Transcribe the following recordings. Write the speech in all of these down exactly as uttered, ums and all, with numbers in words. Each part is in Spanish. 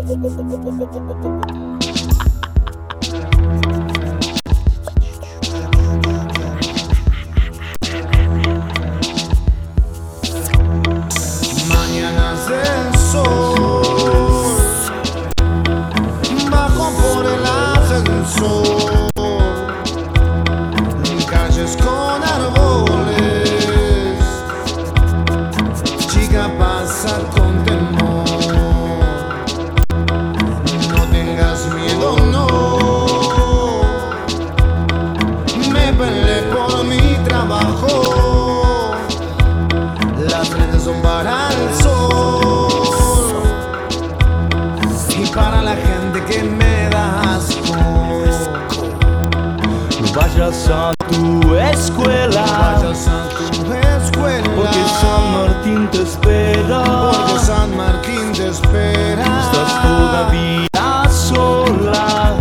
Mañanas del sol, bajo por el ascensor, calles con árboles, chica pasa con temor, no tengas miedo, no, me peleé por mi trabajo, las redes son para el sol y para la gente que me da asco. No vayas a tu escuela, No vayas a tu escuela, porque San Martín te espera. porque San Martín te espera. Estás todavía sola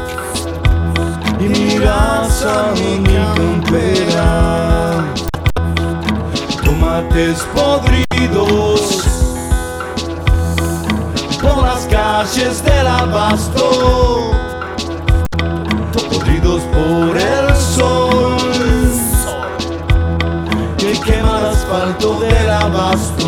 y miras a mi campera. Tomates podridos por las calles del Abasto, podridos por el sol que quema el asfalto del Abasto.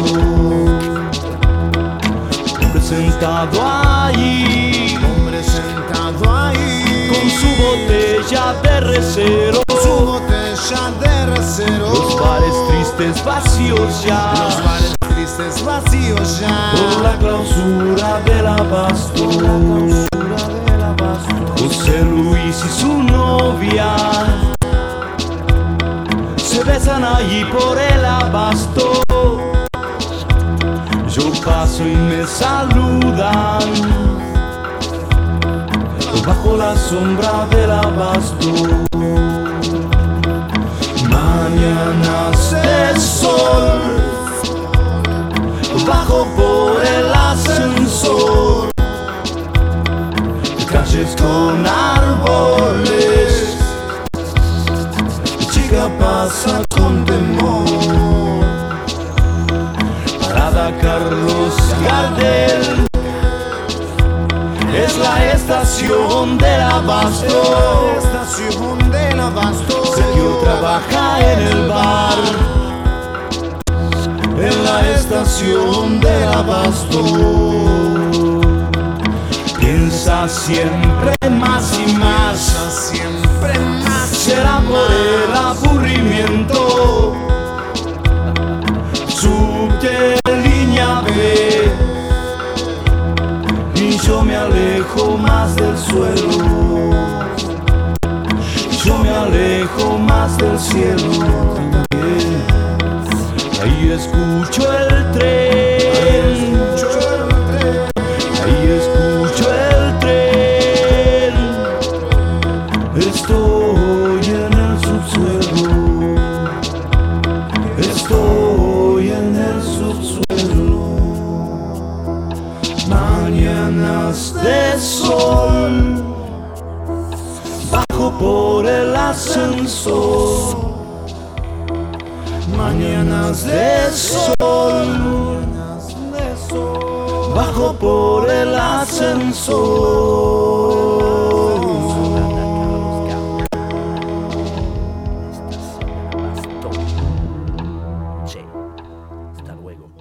Hombre sentado ahí, Hombre sentado ahí, con su botella de recero, su botella de recero. los bares tristes vacíos ya, Los bares tristes vacíos ya, por la clausura del Abasto. José Luis y su novia se besan allí por el Abasto. Yo paso y me saludan bajo la sombra del Abasto. Mañanas de sol, bajo por el ascensor, calles con árboles, chica pasa con temor, parada Carlos Gardel, es la estación del Abasto. estación del Abasto. Sergio trabaja en el bar, en la estación del Abasto. Piensa siempre más y más, Siempre más. será por el aburrimiento. Subte línea B y yo me alejo más del suelo. Yo me alejo más del cielo también. Ahí escucho el tren, ahí escucho el tren. Estoy en el subsuelo, estoy en el subsuelo. Mañanas de sol, bajo por el ascensor. Mañanas de sol, bajo por el ascensor. Che, hasta luego.